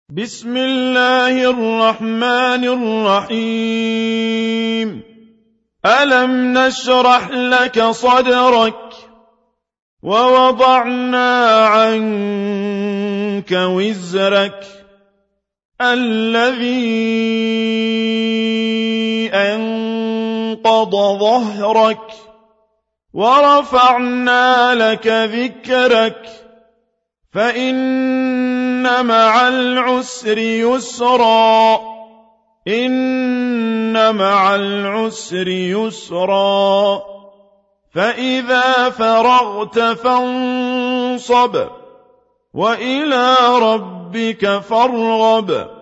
بسم الله الرحمن الرحيم ألم نشرح لك صدرك ووضعنا عنك وزرك الذي أنقض ظهرك ورفعنا لك ذكرك فإن مع العسر يسرا إن مع العسر يسرا فإذا فرغت فانصب وإلى ربك فارغب